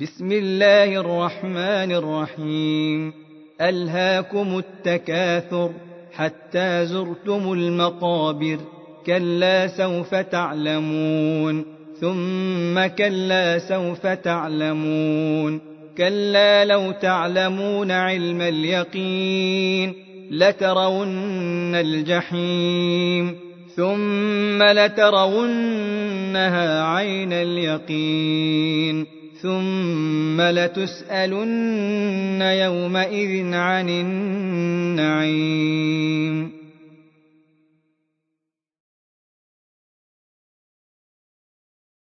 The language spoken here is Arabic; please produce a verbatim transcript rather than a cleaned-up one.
بسم الله الرحمن الرحيم. ألهاكم التكاثر حتى زرتم المقابر، كلا سوف تعلمون ثم كلا سوف تعلمون، كلا لو تعلمون علم اليقين لترون الجحيم ثم لترونها عين اليقين ثم لتسألن يومئذ عن النعيم.